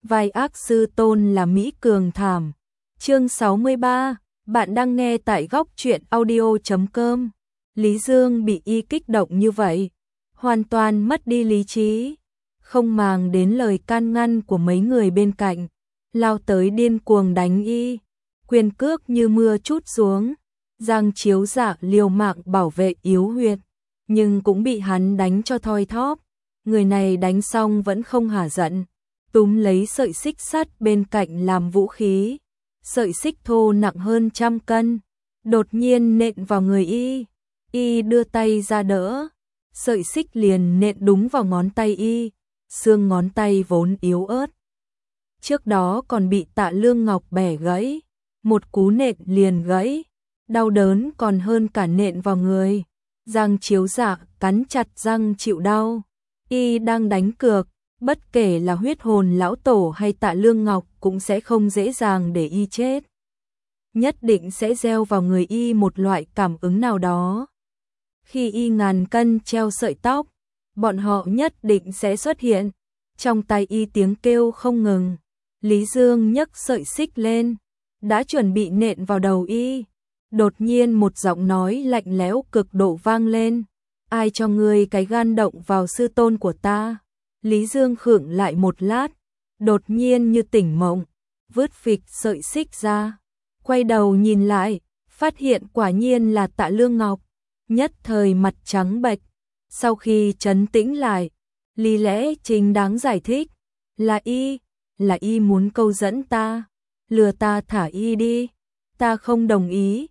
vai ác sư tôn là Mỹ Cường thảm. Chương 63, bạn đang nghe tại góc truyện audio.com. Lý Dương bị y kích động như vậy, hoàn toàn mất đi lý trí, không màng đến lời can ngăn của mấy người bên cạnh, lao tới điên cuồng đánh y, quyền cước như mưa trút xuống. Giang Chiếu Dạ liều mạng bảo vệ yếu huyệt, nhưng cũng bị hắn đánh cho thoi thóp. Người này đánh xong vẫn không hả giận, túm lấy sợi xích sắt bên cạnh làm vũ khí. Sợi xích thô nặng hơn 100 cân, đột nhiên nện vào người y. Y đưa tay ra đỡ, sợi xích liền nện đúng vào ngón tay y, xương ngón tay vốn yếu ớt. Trước đó còn bị Tạ Lương Ngọc bẻ gãy, một cú nện liền gãy, đau đớn còn hơn cả nện vào người. Giang Chiếu Dạ cắn chặt răng chịu đau, y đang đánh cược, bất kể là huyết hồn lão tổ hay Tạ Lương Ngọc cũng sẽ không dễ dàng để y chết. Nhất định sẽ gieo vào người y một loại cảm ứng nào đó. Khi y ngàn cân treo sợi tóc, bọn họ nhất định sẽ xuất hiện. Trong tay y tiếng kêu không ngừng. Lý Dương nhấc sợi xích lên, đã chuẩn bị nện vào đầu y. Đột nhiên một giọng nói lạnh lẽo cực độ vang lên. Ai cho ngươi cái gan động vào sư tôn của ta? Lý Dương khựng lại một lát, đột nhiên như tỉnh mộng, vứt phịch sợi xích ra, quay đầu nhìn lại, phát hiện quả nhiên là Tạ Lương Ngọc, nhất thời mặt trắng bệch. Sau khi trấn tĩnh lại, lý lẽ chính đáng giải thích, là y muốn câu dẫn ta, lừa ta thả y đi, ta không đồng ý,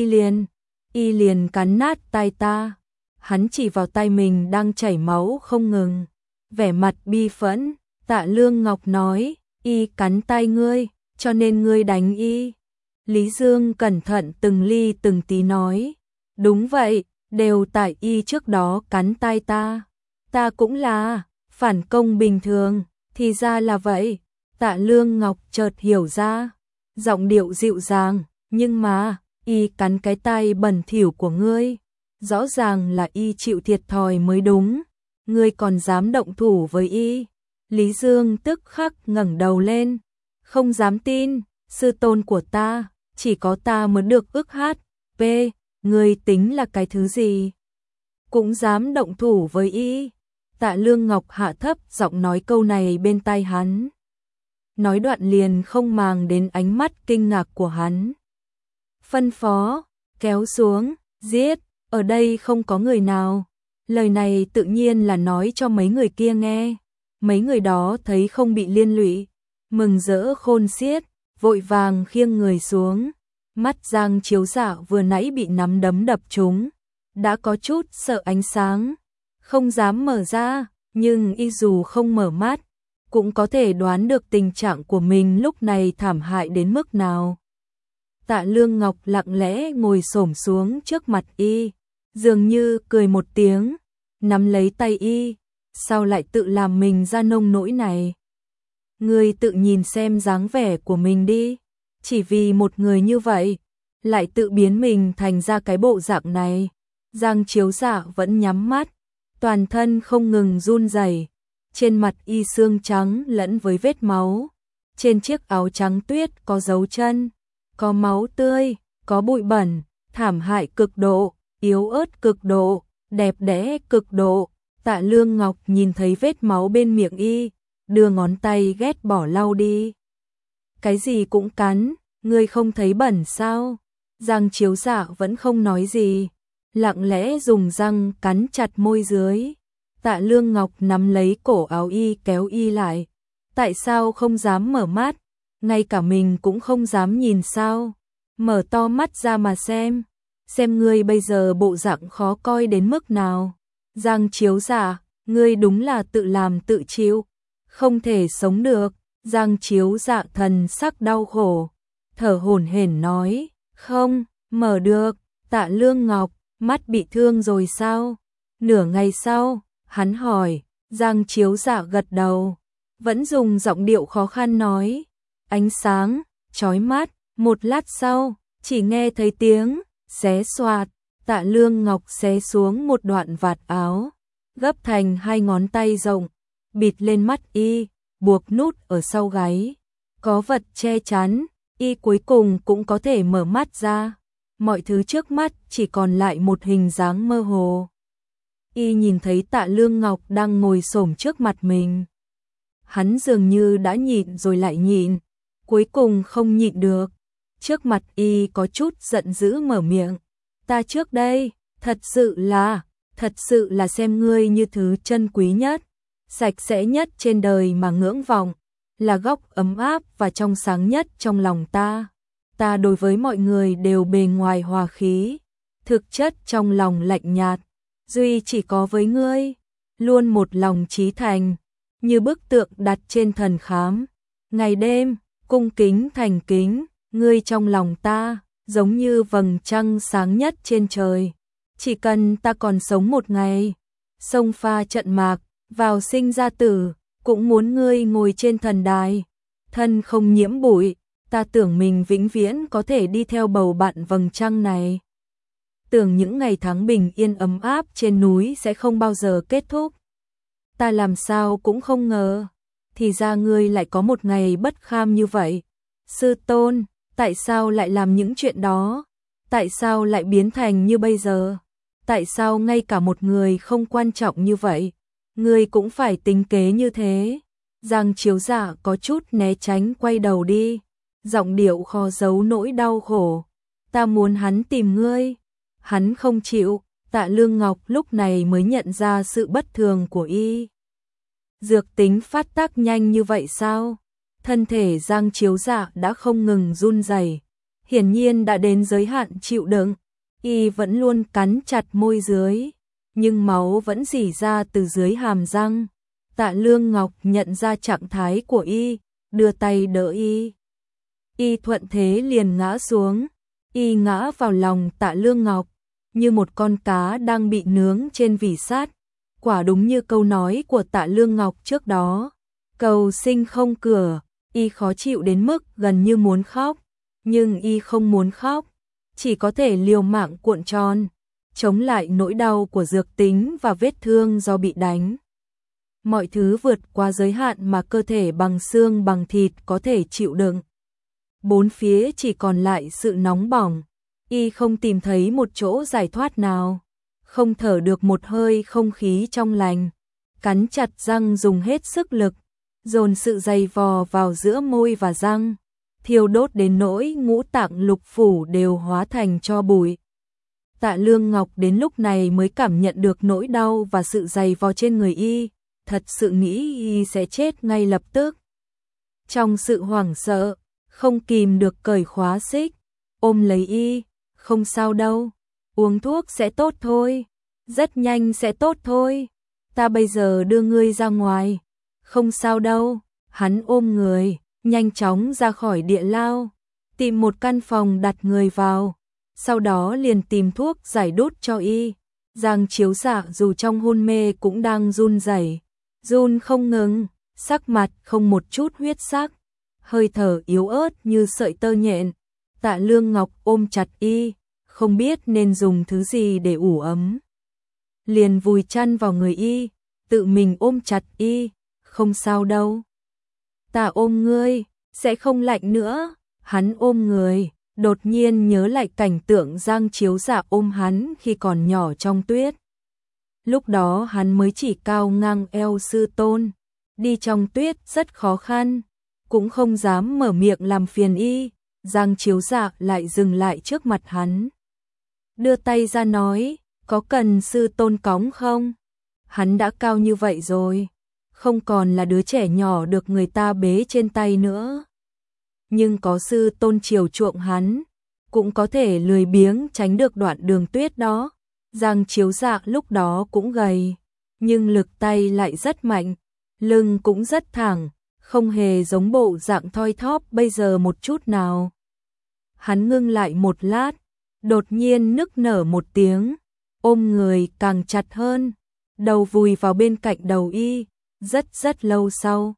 y liền cắn nát tay ta. Hắn chỉ vào tay mình đang chảy máu không ngừng, vẻ mặt bi phẫn. Tạ Lương Ngọc nói, y cắn tay ngươi, cho nên ngươi đánh y. Lý Dương cẩn thận từng ly từng tí nói, đúng vậy, đều tại y trước đó cắn tay ta cũng là phản công bình thường, thì ra là vậy. Tạ Lương Ngọc chợt hiểu ra, giọng điệu dịu dàng, nhưng mà, y cắn cái tay bẩn thỉu của ngươi, rõ ràng là y chịu thiệt thòi mới đúng, ngươi còn dám động thủ với y. Lý Dương tức khắc ngẩng đầu lên, không dám tin, sư tôn của ta, chỉ có ta mới được ức hát, ngươi tính là cái thứ gì? Cũng dám động thủ với y. Tạ Lương Ngọc hạ thấp giọng nói câu này bên tai hắn. Nói đoạn liền không màng đến ánh mắt kinh ngạc của hắn. Phân phó, kéo xuống, giết, ở đây không có người nào. Lời này tự nhiên là nói cho mấy người kia nghe. Mấy người đó thấy không bị liên lụy, mừng rỡ khôn xiết, vội vàng khiêng người xuống. Mắt Giang Chiếu Dạ vừa nãy bị nắm đấm đập trúng, đã có chút sợ ánh sáng, không dám mở ra, nhưng y dù không mở mắt, cũng có thể đoán được tình trạng của mình lúc này thảm hại đến mức nào. Tạ Lương Ngọc lặng lẽ ngồi xổm xuống trước mặt y, dường như cười một tiếng, nắm lấy tay y, sao lại tự làm mình ra nông nỗi này? Ngươi tự nhìn xem dáng vẻ của mình đi, chỉ vì một người như vậy, lại tự biến mình thành ra cái bộ dạng này. Giang Chiếu Dạ vẫn nhắm mắt, toàn thân không ngừng run rẩy, trên mặt y xương trắng lẫn với vết máu, trên chiếc áo trắng tuyết có dấu chân, có máu tươi, có bụi bẩn, thảm hại cực độ, yếu ớt cực độ, đẹp đẽ cực độ. Tạ Lương Ngọc nhìn thấy vết máu bên miệng y, đưa ngón tay ghét bỏ lau đi. Cái gì cũng cắn, ngươi không thấy bẩn sao? Giang Chiếu Dạ vẫn không nói gì, lặng lẽ dùng răng cắn chặt môi dưới. Tạ Lương Ngọc nắm lấy cổ áo y kéo y lại. Tại sao không dám mở mắt? Ngay cả mình cũng không dám nhìn sao? Mở to mắt ra mà xem ngươi bây giờ bộ dạng khó coi đến mức nào. Giang Chiếu Dạ, ngươi đúng là tự làm tự chịu, không thể sống được. Giang Chiếu Dạ thần sắc đau khổ, thở hổn hển nói, không, mở được. Tạ Lương Ngọc, mắt bị thương rồi sao? Nửa ngày sau, hắn hỏi. Giang Chiếu Dạ gật đầu, vẫn dùng giọng điệu khó khăn nói, ánh sáng, chói mắt. Một lát sau, chỉ nghe thấy tiếng xé xoạt. Tạ Lương Ngọc xé xuống một đoạn vạt áo, gấp thành 2 ngón tay rộng, bịt lên mắt y, buộc nút ở sau gáy. Có vật che chắn, y cuối cùng cũng có thể mở mắt ra. Mọi thứ trước mắt chỉ còn lại một hình dáng mơ hồ. Y nhìn thấy Tạ Lương Ngọc đang ngồi xổm trước mặt mình. Hắn dường như đã nhịn rồi lại nhịn, cuối cùng không nhịn được. Trước mặt y có chút giận dữ mở miệng. Ta trước đây, thật sự là xem ngươi như thứ chân quý nhất, sạch sẽ nhất trên đời mà ngưỡng vọng, là góc ấm áp và trong sáng nhất trong lòng ta. Ta đối với mọi người đều bề ngoài hòa khí, thực chất trong lòng lạnh nhạt, duy chỉ có với ngươi, luôn một lòng chí thành, như bức tượng đặt trên thần khám, ngày đêm, cung kính thành kính, ngươi trong lòng ta, giống như vầng trăng sáng nhất trên trời. Chỉ cần ta còn sống một ngày, sông pha trận mạc, vào sinh ra tử, cũng muốn ngươi ngồi trên thần đài, thân không nhiễm bụi, ta tưởng mình vĩnh viễn có thể đi theo bầu bạn vầng trăng này. Tưởng những ngày tháng bình yên ấm áp trên núi sẽ không bao giờ kết thúc. Ta làm sao cũng không ngờ, thì ra ngươi lại có một ngày bất kham như vậy. Sư tôn, tại sao lại làm những chuyện đó? Tại sao lại biến thành như bây giờ? Tại sao ngay cả một người không quan trọng như vậy, ngươi cũng phải tính kế như thế? Giang Chiếu Dạ có chút né tránh quay đầu đi, giọng điệu khó giấu nỗi đau khổ. Ta muốn hắn tìm ngươi. Hắn không chịu. Tạ Lương Ngọc lúc này mới nhận ra sự bất thường của y. Dược tính phát tác nhanh như vậy sao? Thân thể Giang Chiếu Dạ đã không ngừng run rẩy, hiển nhiên đã đến giới hạn chịu đựng. Y vẫn luôn cắn chặt môi dưới, nhưng máu vẫn rỉ ra từ dưới hàm răng. Tạ Lương Ngọc nhận ra trạng thái của y, đưa tay đỡ y. Y thuận thế liền ngã xuống, y ngã vào lòng Tạ Lương Ngọc, như một con cá đang bị nướng trên vỉ sắt. Quả đúng như câu nói của Tạ Lương Ngọc trước đó, cầu sinh không cửa, y khó chịu đến mức gần như muốn khóc, nhưng y không muốn khóc, chỉ có thể liều mạng cuộn tròn, chống lại nỗi đau của dược tính và vết thương do bị đánh. Mọi thứ vượt qua giới hạn mà cơ thể bằng xương bằng thịt có thể chịu đựng. Bốn phía chỉ còn lại sự nóng bỏng, y không tìm thấy một chỗ giải thoát nào, không thở được một hơi không khí trong lành, cắn chặt răng dùng hết sức lực, dồn sự dày vò vào giữa môi và răng, thiêu đốt đến nỗi ngũ tạng lục phủ đều hóa thành tro bụi. Tạ Lương Ngọc đến lúc này mới cảm nhận được nỗi đau và sự dày vò trên người y, thật sự nghĩ y sẽ chết ngay lập tức. Trong sự hoảng sợ, không kìm được cởi khóa xích, ôm lấy y, không sao đâu, uống thuốc sẽ tốt thôi, rất nhanh sẽ tốt thôi, ta bây giờ đưa ngươi ra ngoài, không sao đâu. Hắn ôm người, nhanh chóng ra khỏi địa lao, tìm một căn phòng đặt người vào, sau đó liền tìm thuốc giải đốt cho y. Giang Chiếu Dạ dù trong hôn mê cũng đang run rẩy, run không ngừng, sắc mặt không một chút huyết sắc, hơi thở yếu ớt như sợi tơ nhện. Tạ Lương Ngọc ôm chặt y, không biết nên dùng thứ gì để ủ ấm. Liền vùi chăn vào người y, tự mình ôm chặt y, không sao đâu. Ta ôm ngươi, sẽ không lạnh nữa. Hắn ôm người, đột nhiên nhớ lại cảnh tượng Giang Chiếu Dạ ôm hắn khi còn nhỏ trong tuyết. Lúc đó hắn mới chỉ cao ngang eo sư tôn, đi trong tuyết rất khó khăn, cũng không dám mở miệng làm phiền y. Giang Chiếu Dạ lại dừng lại trước mặt hắn, đưa tay ra nói, có cần sư tôn cõng không? Hắn đã cao như vậy rồi, không còn là đứa trẻ nhỏ được người ta bế trên tay nữa. Nhưng có sư tôn chiều chuộng hắn, cũng có thể lười biếng tránh được đoạn đường tuyết đó. Giang Chiếu Dạ lúc đó cũng gầy, nhưng lực tay lại rất mạnh, lưng cũng rất thẳng, không hề giống bộ dạng thoi thóp bây giờ một chút nào. Hắn ngưng lại một lát, đột nhiên nức nở một tiếng, ôm người càng chặt hơn, đầu vùi vào bên cạnh đầu y. Rất lâu sau,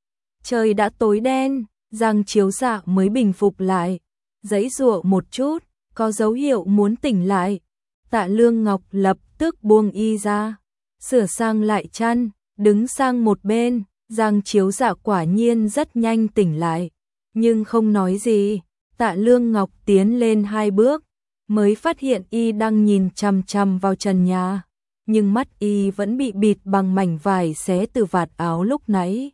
trời đã tối đen, Giang Chiếu Dạ mới bình phục lại, giãy giụa một chút, có dấu hiệu muốn tỉnh lại. Tạ Lương Ngọc lập tức buông y ra, sửa sang lại chăn, đứng sang một bên, Giang Chiếu Dạ quả nhiên rất nhanh tỉnh lại, nhưng không nói gì. Tạ Lương Ngọc tiến lên 2 bước, mới phát hiện y đang nhìn chằm chằm vào trần nhà, nhưng mắt y vẫn bị bịt bằng mảnh vải xé từ vạt áo lúc nãy.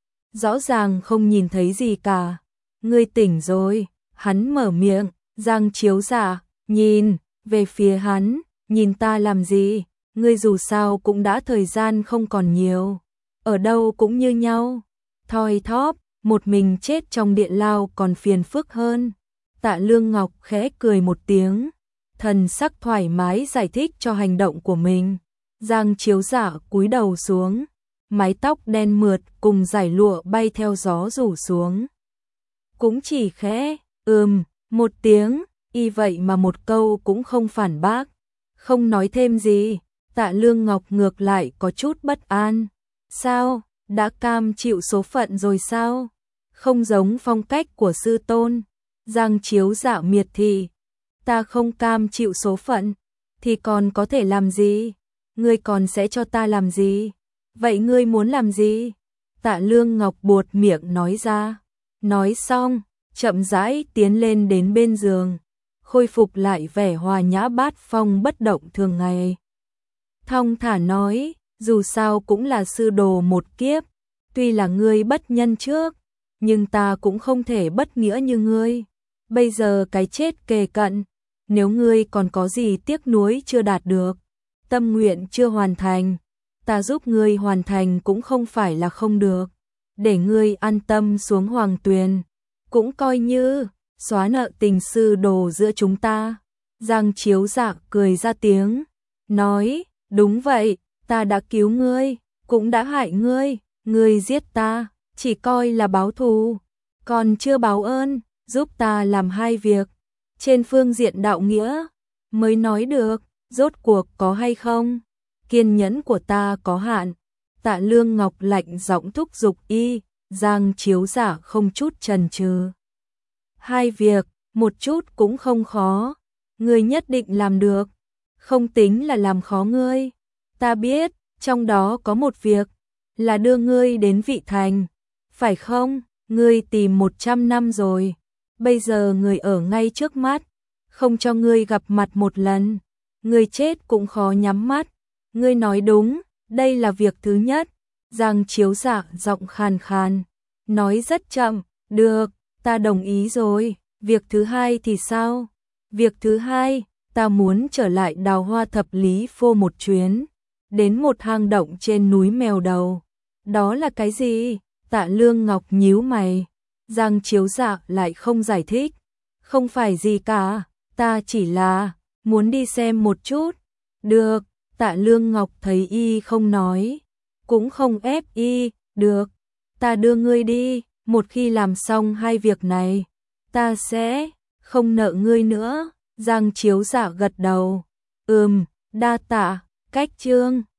Rõ ràng không nhìn thấy gì cả. Ngươi tỉnh rồi, hắn mở miệng. Giang Chiếu Dạ nhìn về phía hắn, nhìn ta làm gì, ngươi dù sao cũng đã thời gian không còn nhiều, ở đâu cũng như nhau, thoi thóp, một mình chết trong điện lao còn phiền phức hơn. Tạ Lương Ngọc khẽ cười một tiếng, thần sắc thoải mái giải thích cho hành động của mình. Giang Chiếu Dạ cúi đầu xuống, mái tóc đen mượt cùng dải lụa bay theo gió rủ xuống. Cũng chỉ khẽ một tiếng, y vậy mà một câu cũng không phản bác, không nói thêm gì. Tạ Lương Ngọc ngược lại có chút bất an. Sao, đã cam chịu số phận rồi sao? Không giống phong cách của sư tôn. Giang Chiếu Dạ miệt thị. Ta không cam chịu số phận, thì còn có thể làm gì? Ngươi còn sẽ cho ta làm gì? Vậy ngươi muốn làm gì? Tạ Lương Ngọc buột miệng nói ra. Nói xong, chậm rãi tiến lên đến bên giường, khôi phục lại vẻ hòa nhã bát phong bất động thường ngày. Thong thả nói, dù sao cũng là sư đồ một kiếp, tuy là ngươi bất nhân trước, nhưng ta cũng không thể bất nghĩa như ngươi. Bây giờ cái chết kề cận, nếu ngươi còn có gì tiếc nuối chưa đạt được, tâm nguyện chưa hoàn thành, ta giúp ngươi hoàn thành cũng không phải là không được, để ngươi an tâm xuống hoàng tuyền, cũng coi như xóa nợ tình sư đồ giữa chúng ta. Giang Chiếu Dạ cười ra tiếng, nói, đúng vậy, ta đã cứu ngươi, cũng đã hại ngươi, ngươi giết ta, chỉ coi là báo thù, còn chưa báo ơn, giúp ta làm 2 việc, trên phương diện đạo nghĩa, mới nói được, rốt cuộc có hay không, kiên nhẫn của ta có hạn. Tạ Lương Ngọc lạnh giọng thúc giục y. Giang Chiếu Dạ không chút chần chừ. 2 việc, một chút cũng không khó, ngươi nhất định làm được, không tính là làm khó ngươi. Ta biết, trong đó có một việc, là đưa ngươi đến vị thành, phải không? Ngươi tìm 100 năm rồi, bây giờ người ở ngay trước mắt, không cho ngươi gặp mặt một lần, ngươi chết cũng khó nhắm mắt. Ngươi nói đúng, đây là việc thứ nhất. Giang Chiếu Dạ giọng khàn khàn, nói rất chậm, được, ta đồng ý rồi, việc thứ hai thì sao? Việc thứ hai, ta muốn trở lại Đào Hoa Thập Lý Phô một chuyến, đến một hang động trên núi Mèo Đầu. Đó là cái gì? Tạ Lương Ngọc nhíu mày. Giang Chiếu Dạ lại không giải thích, không phải gì cả, ta chỉ là muốn đi xem một chút. Được. Tạ Lương Ngọc thấy y không nói, cũng không ép y, được, ta đưa ngươi đi, một khi làm xong 2 việc này, ta sẽ không nợ ngươi nữa. Giang Chiếu Dạ gật đầu, đa tạ, cách chương.